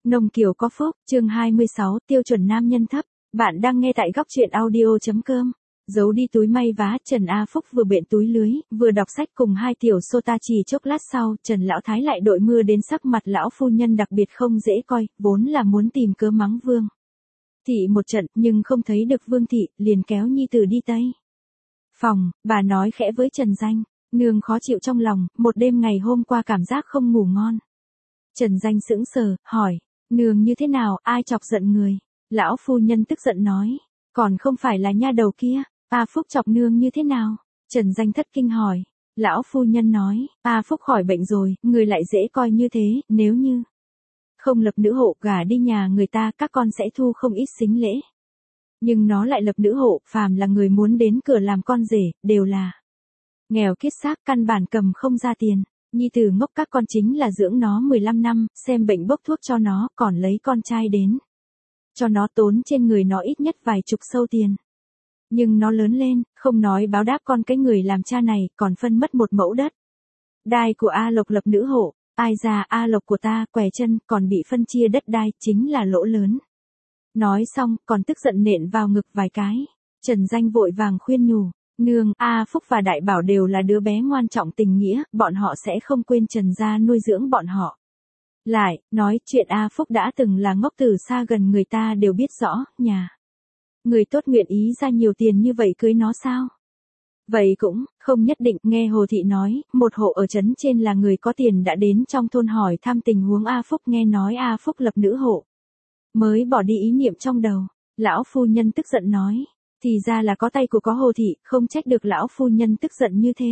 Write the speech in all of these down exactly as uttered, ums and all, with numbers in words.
Nông Kiều có phúc, chương hai mươi sáu, tiêu chuẩn nam nhân thấp. Bạn đang nghe tại góc truyện audio.com. Giấu đi túi may vá, Trần A Phúc vừa bện túi lưới, vừa đọc sách cùng hai tiểu sota. Chỉ chốc lát sau, Trần Lão Thái lại đội mưa đến, sắc mặt lão phu nhân đặc biệt không dễ coi, vốn là muốn tìm cớ mắng Vương Thị một trận, nhưng không thấy được Vương Thị, liền kéo nhi tử đi tây phòng. Bà nói khẽ với Trần Danh, nương khó chịu trong lòng, một đêm ngày hôm qua cảm giác không ngủ ngon. Trần Danh sững sờ, hỏi, nương như thế nào, ai chọc giận người? Lão phu nhân tức giận nói, còn không phải là nha đầu kia, A Phúc chọc nương như thế nào? Trần Danh thất kinh hỏi. Lão phu nhân nói, A Phúc khỏi bệnh rồi, người lại dễ coi như thế, nếu như không lập nữ hộ gả đi nhà người ta, các con sẽ thu không ít sính lễ. Nhưng nó lại lập nữ hộ, phàm là người muốn đến cửa làm con rể, đều là nghèo kiết xác, căn bản cầm không ra tiền. Nhi tử ngốc, các con chính là dưỡng nó mười lăm năm, xem bệnh bốc thuốc cho nó, còn lấy con trai đến cho nó, tốn trên người nó ít nhất vài chục sâu tiền. Nhưng nó lớn lên, không nói báo đáp con cái người làm cha này, còn phân mất một mẫu đất đai của A Lộc lập nữ hộ. Ai ra, A Lộc của ta què chân, còn bị phân chia đất đai, chính là lỗ lớn. Nói xong, còn tức giận nện vào ngực vài cái. Trần Danh vội vàng khuyên nhủ, nương, A Phúc và Đại Bảo đều là đứa bé ngoan trọng tình nghĩa, bọn họ sẽ không quên Trần gia nuôi dưỡng bọn họ. Lại, nói chuyện A Phúc đã từng là ngốc từ xa gần người ta đều biết rõ, nhà người tốt nguyện ý ra nhiều tiền như vậy cưới nó sao? Vậy cũng, không nhất định. Nghe Hồ Thị nói, một hộ ở trấn trên là người có tiền đã đến trong thôn hỏi thăm tình huống A Phúc, nghe nói A Phúc lập nữ hộ, mới bỏ đi ý niệm trong đầu. Lão phu nhân tức giận nói, thì ra là có tay của có Hồ Thị, không trách được lão phu nhân tức giận như thế.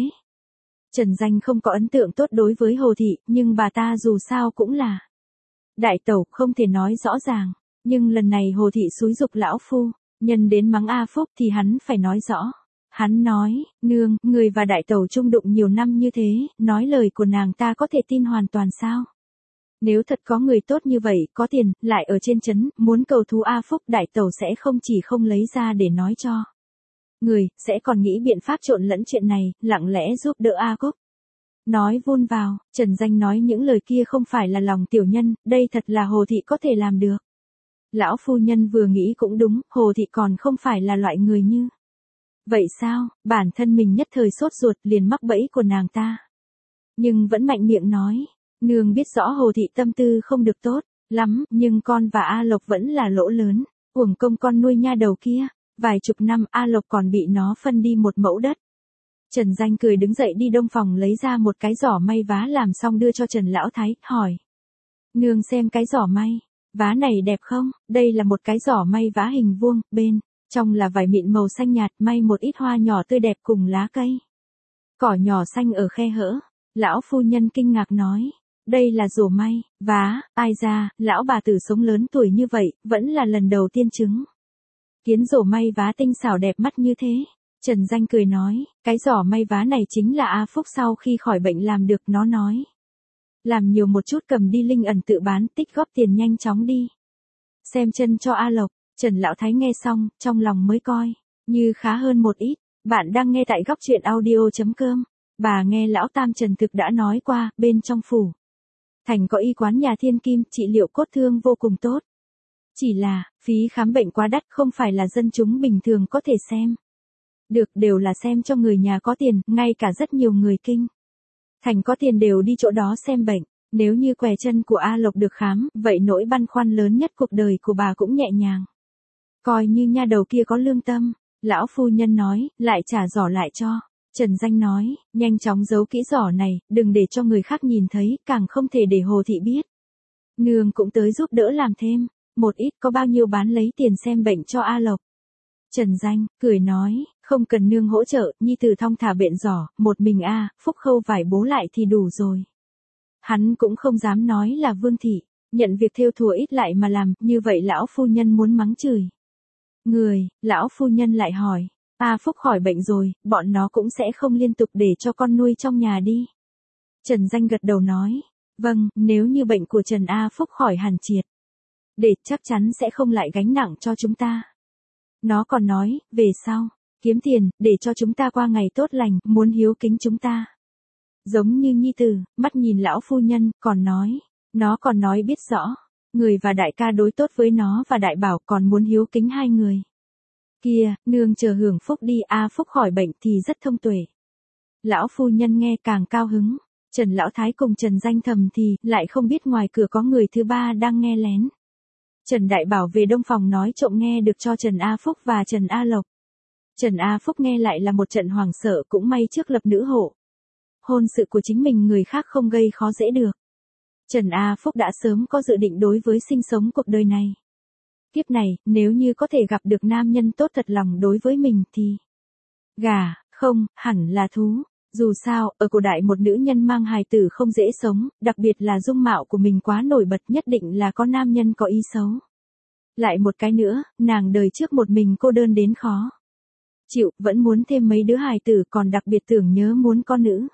Trần Danh không có ấn tượng tốt đối với Hồ Thị, nhưng bà ta dù sao cũng là đại tẩu, không thể nói rõ ràng. Nhưng lần này Hồ Thị xúi giục lão phu nhân đến mắng A Phúc thì hắn phải nói rõ. Hắn nói, nương, người và đại tẩu chung đụng nhiều năm như thế, nói lời của nàng ta có thể tin hoàn toàn sao? Nếu thật có người tốt như vậy, có tiền, lại ở trên trấn, muốn cầu thú A Phúc, đại tẩu sẽ không chỉ không lấy ra để nói cho người, sẽ còn nghĩ biện pháp trộn lẫn chuyện này, lặng lẽ giúp đỡ A Phúc. Nói vun vào, Trần Danh nói những lời kia không phải là lòng tiểu nhân, đây thật là Hồ Thị có thể làm được. Lão phu nhân vừa nghĩ cũng đúng, Hồ Thị còn không phải là loại người như vậy sao? Bản thân mình nhất thời sốt ruột, liền mắc bẫy của nàng ta. Nhưng vẫn mạnh miệng nói, nương biết rõ Hồ Thị tâm tư không được tốt lắm, nhưng con và A Lộc vẫn là lỗ lớn, uổng công con nuôi nha đầu kia, vài chục năm A Lộc còn bị nó phân đi một mẫu đất. Trần Danh cười đứng dậy đi đông phòng lấy ra một cái giỏ may vá làm xong đưa cho Trần Lão Thái, hỏi, nương xem cái giỏ may vá này đẹp không? Đây là một cái giỏ may vá hình vuông, bên trong là vải mịn màu xanh nhạt, may một ít hoa nhỏ tươi đẹp cùng lá cây cỏ nhỏ xanh ở khe hở. Lão phu nhân kinh ngạc nói, đây là giỏ may vá, ai ra, lão bà tử sống lớn tuổi như vậy, vẫn là lần đầu tiên chứng kiến giỏ may vá tinh xảo đẹp mắt như thế. Trần Danh cười nói, cái giỏ may vá này chính là A Phúc sau khi khỏi bệnh làm được, nó nói làm nhiều một chút cầm đi linh ẩn tự bán, tích góp tiền nhanh chóng đi xem chân cho A Lộc. Trần Lão Thái nghe xong, trong lòng mới coi như khá hơn một ít. Bạn đang nghe tại góc truyện audio.com. Bà nghe lão tam Trần thực đã nói qua, bên trong phủ thành có y quán nhà thiên kim, trị liệu cốt thương vô cùng tốt. Chỉ là, phí khám bệnh quá đắt, không phải là dân chúng bình thường có thể xem được, đều là xem cho người nhà có tiền, ngay cả rất nhiều người kinh thành có tiền đều đi chỗ đó xem bệnh. Nếu như què chân của A Lộc được khám, vậy nỗi băn khoăn lớn nhất cuộc đời của bà cũng nhẹ nhàng. Coi như nha đầu kia có lương tâm. Lão phu nhân nói, lại trả giỏ lại cho. Trần Danh nói, nhanh chóng giấu kỹ giỏ này, đừng để cho người khác nhìn thấy, càng không thể để Hồ Thị biết. Nương cũng tới giúp đỡ làm thêm một ít, có bao nhiêu bán lấy tiền xem bệnh cho A Lộc. Trần Danh cười nói, không cần nương hỗ trợ, nhi tử thong thả bện giỏ, một mình A Phúc khâu vải bố lại thì đủ rồi. Hắn cũng không dám nói là Vương Thị nhận việc thêu thùa ít lại mà làm, như vậy lão phu nhân muốn mắng chửi người. Lão phu nhân lại hỏi, A Phúc khỏi bệnh rồi, bọn nó cũng sẽ không liên tục để cho con nuôi trong nhà đi. Trần Danh gật đầu nói, vâng, nếu như bệnh của Trần A Phúc khỏi hẳn triệt để, chắc chắn sẽ không lại gánh nặng cho chúng ta. Nó còn nói, về sau kiếm tiền để cho chúng ta qua ngày tốt lành, muốn hiếu kính chúng ta giống như nhi tử. Mắt nhìn lão phu nhân, còn nói, nó còn nói biết rõ Người và đại ca đối tốt với nó và đại bảo còn muốn hiếu kính hai người. Kia, nương chờ hưởng phúc đi, A Phúc khỏi bệnh thì rất thông tuệ. Lão phu nhân nghe càng cao hứng, Trần Lão Thái cùng Trần Danh Thầm thì lại không biết ngoài cửa có người thứ ba đang nghe lén. Trần Đại Bảo về đông phòng nói trộm nghe được cho Trần A Phúc và Trần A Lộc. Trần A Phúc nghe lại là một trận hoảng sợ, cũng may trước lập nữ hộ. Hôn sự của chính mình người khác không gây khó dễ được. Trần A Phúc đã sớm có dự định đối với sinh sống cuộc đời này. Kiếp này, nếu như có thể gặp được nam nhân tốt thật lòng đối với mình thì... Gà, không, hẳn là thú. Dù sao, ở cổ đại một nữ nhân mang hài tử không dễ sống, đặc biệt là dung mạo của mình quá nổi bật, nhất định là có nam nhân có ý xấu. Lại một cái nữa, nàng đời trước một mình cô đơn đến khó chịu, vẫn muốn thêm mấy đứa hài tử, còn đặc biệt tưởng nhớ muốn con nữ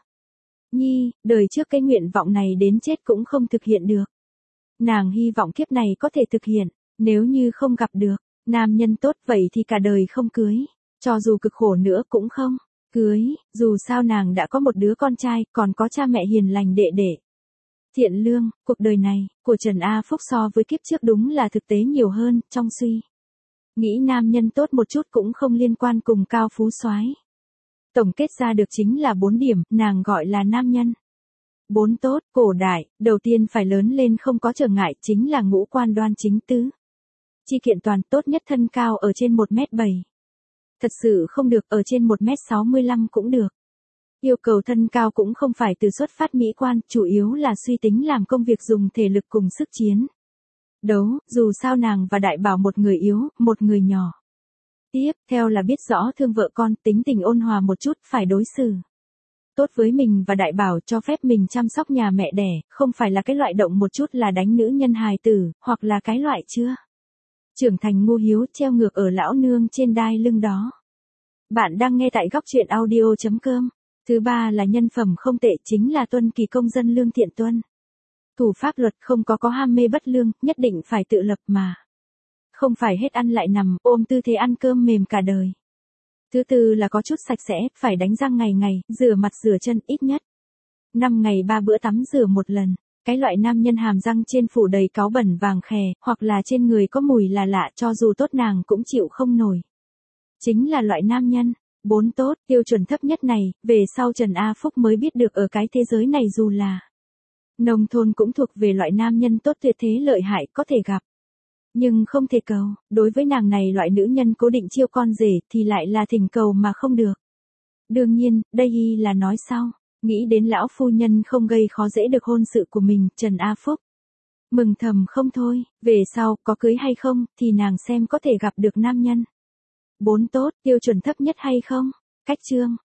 nhi, đời trước cái nguyện vọng này đến chết cũng không thực hiện được. Nàng hy vọng kiếp này có thể thực hiện, nếu như không gặp được nam nhân tốt vậy thì cả đời không cưới, cho dù cực khổ nữa cũng không cưới, dù sao nàng đã có một đứa con trai, còn có cha mẹ hiền lành đệ đệ. Thiện lương, cuộc đời này, của Trần A Phúc so với kiếp trước đúng là thực tế nhiều hơn, trong suy nghĩ nam nhân tốt một chút cũng không liên quan cùng cao phú soái. Tổng kết ra được chính là bốn điểm, nàng gọi là nam nhân. Bốn tốt, cổ đại, đầu tiên phải lớn lên không có trở ngại, chính là ngũ quan đoan chính tứ. Chi kiện toàn, tốt nhất thân cao ở trên một mét bảy. Thật sự không được, ở trên một mét sáu mươi lăm cũng được. Yêu cầu thân cao cũng không phải từ xuất phát mỹ quan, chủ yếu là suy tính làm công việc dùng thể lực cùng sức chiến đấu, dù sao nàng và đại bảo một người yếu, một người nhỏ. Tiếp theo là biết rõ thương vợ con, tính tình ôn hòa một chút, phải đối xử tốt với mình và đại bảo, cho phép mình chăm sóc nhà mẹ đẻ, không phải là cái loại động một chút là đánh nữ nhân hài tử, hoặc là cái loại chưa trưởng thành ngu hiếu treo ngược ở lão nương trên đai lưng đó. Bạn đang nghe tại góc truyện audio chấm com. Thứ ba là nhân phẩm không tệ, chính là tuân kỳ công dân lương thiện tuân thủ pháp luật, không có có ham mê bất lương, nhất định phải tự lập mà. Không phải hết ăn lại nằm, ôm tư thế ăn cơm mềm cả đời. Thứ tư là có chút sạch sẽ, phải đánh răng ngày ngày, rửa mặt rửa chân ít nhất năm ngày ba bữa tắm rửa một lần. Cái loại nam nhân hàm răng trên phủ đầy cáu bẩn vàng khè, hoặc là trên người có mùi là lạ, cho dù tốt nàng cũng chịu không nổi. Chính là loại nam nhân. Bốn tốt, tiêu chuẩn thấp nhất này, về sau Trần A Phúc mới biết được ở cái thế giới này dù là nông thôn cũng thuộc về loại nam nhân tốt tuyệt thế lợi hại có thể gặp. Nhưng không thể cầu, đối với nàng này loại nữ nhân cố định chiêu con rể thì lại là thỉnh cầu mà không được. Đương nhiên, đây y là nói sau, nghĩ đến lão phu nhân không gây khó dễ được hôn sự của mình, Trần A Phúc mừng thầm không thôi, về sau, có cưới hay không, thì nàng xem có thể gặp được nam nhân. Bốn tốt, tiêu chuẩn thấp nhất hay không? Cách chương